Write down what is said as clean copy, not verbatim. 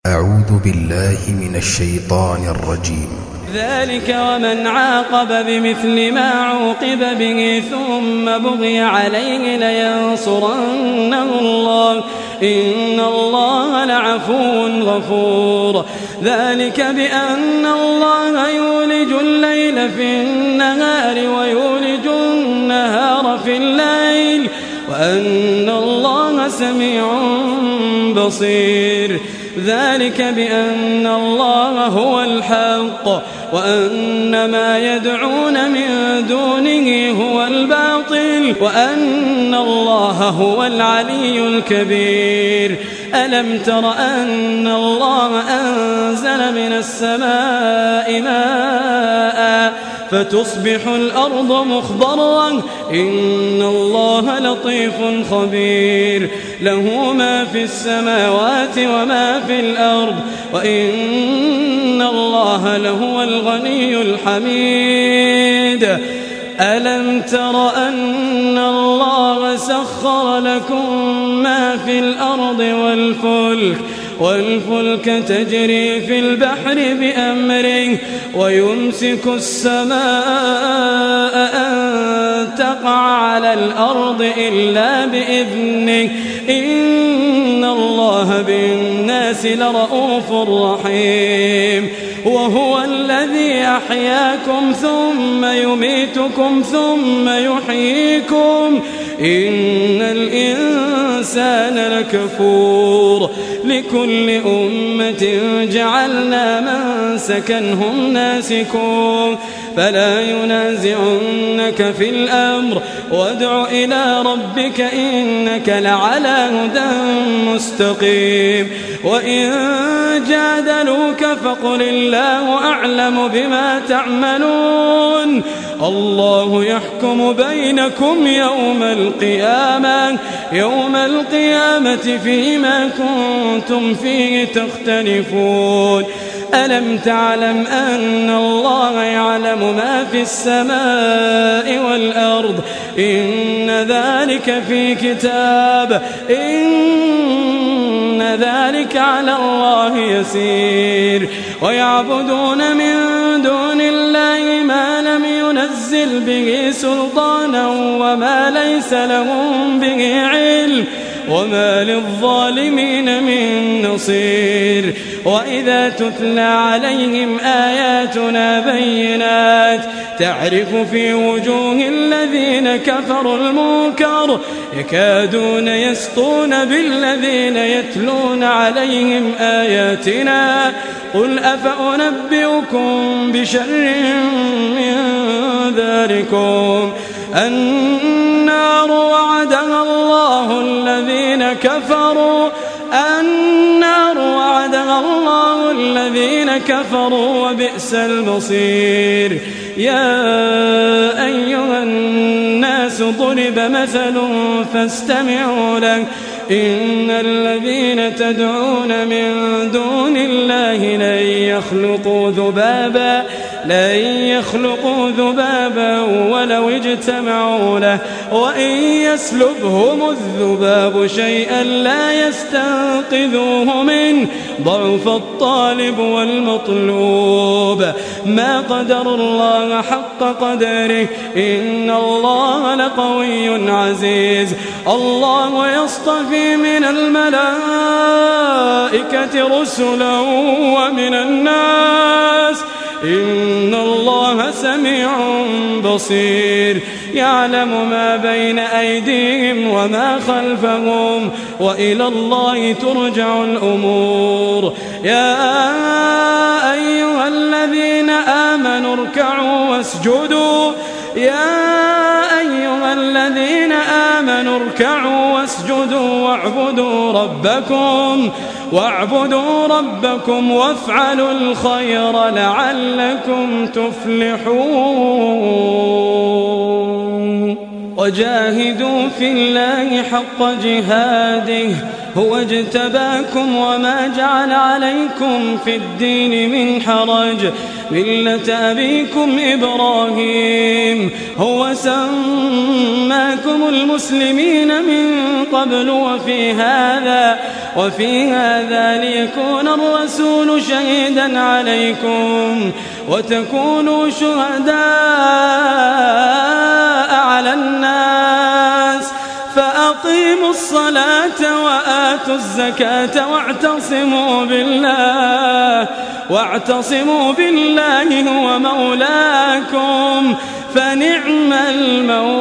أعوذ بالله من الشيطان الرجيم. ذلك ومن عاقب بمثل ما عوقب به ثم بغي عليه لينصرنه الله إن الله لعفو غفور. ذلك بأن الله يولج الليل في النهار ويولج النهار في الليل وأن الله سميع بصير. ذلك بأن الله هو الحق وأن ما يدعون من دونه هو الباطل وأن الله هو العلي الكبير. ألم تر أن الله أنزل من السماء ماء فتصبح الأرض مخضرا إن الله لطيف خبير. له ما في السماوات وما في الأرض وإن الله لهو الغني الحميد. ألم تر أن الله سخر لكم ما في الأرض والفلك تجري في البحر بأمره ويمسك السماء أن تقع على الأرض إلا بإذنه إن الله بالناس لرؤوف رحيم. وهو الذي أحياكم ثم يميتكم ثم يحييكم إن الإنسان لكفور. لكل أمة جعلنا منسكا هم ناسكوه فلا ينازعنك في الأمر وادع إلى ربك إنك لعلى هدى مستقيم. وإن جادلوك فقل الله أعلم بما تعملون الله يحكم بينكم يوم القيامة فيما كنتم فيه تختلفون. ألم تعلم أن الله يعلم ما في السماء والأرض إن ذلك في كتاب إن ذلك على الله يسير. ويعبدون من دون الله ما لم ينزل به سلطانا وما ليس لهم به علم وما للظالمين من نصير. وإذا تتلى عليهم آياتنا بينات تعرف في وجوه الذين كفروا المنكر يكادون يسطون بالذين يتلون عليهم آياتنا قل أفأنبئكم بشر من ذلكم النار وعدها الله الذين كفروا وبئس المصير. يا أيها الناس ضرب مثل فاستمعوا له إن الذين تدعون من دون الله لن يخلقوا ذبابا ولو اجتمعوا له وإن يسلبهم الذباب شيئا لا يستنقذوه منه ضعف الطالب والمطلوب. ما قدر الله حق قدره إن الله لقوي عزيز. الله يصطفي من الملائكة رسلا ومن الناس إن الله سميع بصير. يعلم ما بين أيديهم وما خلفهم وإلى الله ترجع الأمور. يا أيها الذين آمنوا اركعوا واسجدوا واعبدوا ربكم وافعلوا الخير لعلكم تفلحون. وجاهدوا في الله حق جهاده هو اجتباكم وما جعل عليكم في الدين من حرج ملة أبيكم إبراهيم هو سماكم المسلمين من قبل وفي هذا ليكون الرسول شهيدا عليكم وتكونوا شهداء على الناس فأقيموا الصلاة وآتوا الزكاة واعتصموا بالله هو مولاكم فنعم المولى